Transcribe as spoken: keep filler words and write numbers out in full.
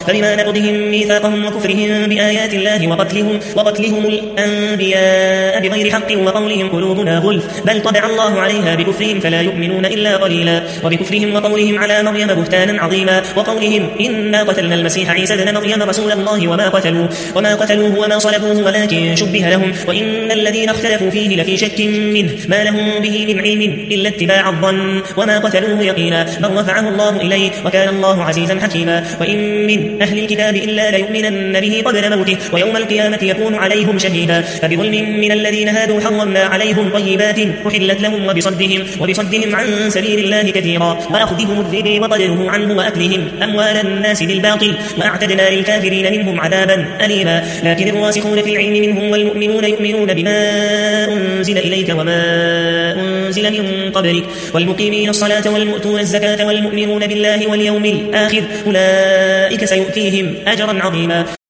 فبما نقضهم ميثاقهم وكفرهم بآيات الله وقتلهم, وقتلهم الأنبياء بغير حق وقولهم قلوبنا غلف بل طبع الله عليها بكفرهم فلا يؤمنون إلا قليلا وبكفرهم وقولهم على مريم بهتانا عظيما وقولهم إنا قتلنا المسيح عيسى ابن مريم رسول الله وما قتلوه, وما قتلوه وما صلبوه ولكن شبه لهم وإن الذين اختلفوا فيه لفي شك منه ما لهم به من علم إلا اتباع الظن وما قتلوه يقينا بل رفعه الله إليه وكان الله عزيزا حكيما وإن من أهل الكتاب إلا ليؤمنن به قبل موته ويوم القيامة يكون عليهم شهيدا فبظلم من الذين هادوا حرمنا عليهم طيبات أحلت لهم وبصدهم, وبصدهم عن سبيل الله كثيرا وأخذهم الربا وقدره عنه وأكلهم أموال الناس بالباطل وأعتدنا للكافرين منهم عذابا أليما لكن الراسخون في العلم منهم والمؤمنون يؤمنون بما أنزل إليك وما أنزل من قبلك والمقيمين الصلاة والمؤتون الزكاة والمؤمنون بالله واليوم الآخر أولئك سيؤتيهم أجرا عظيما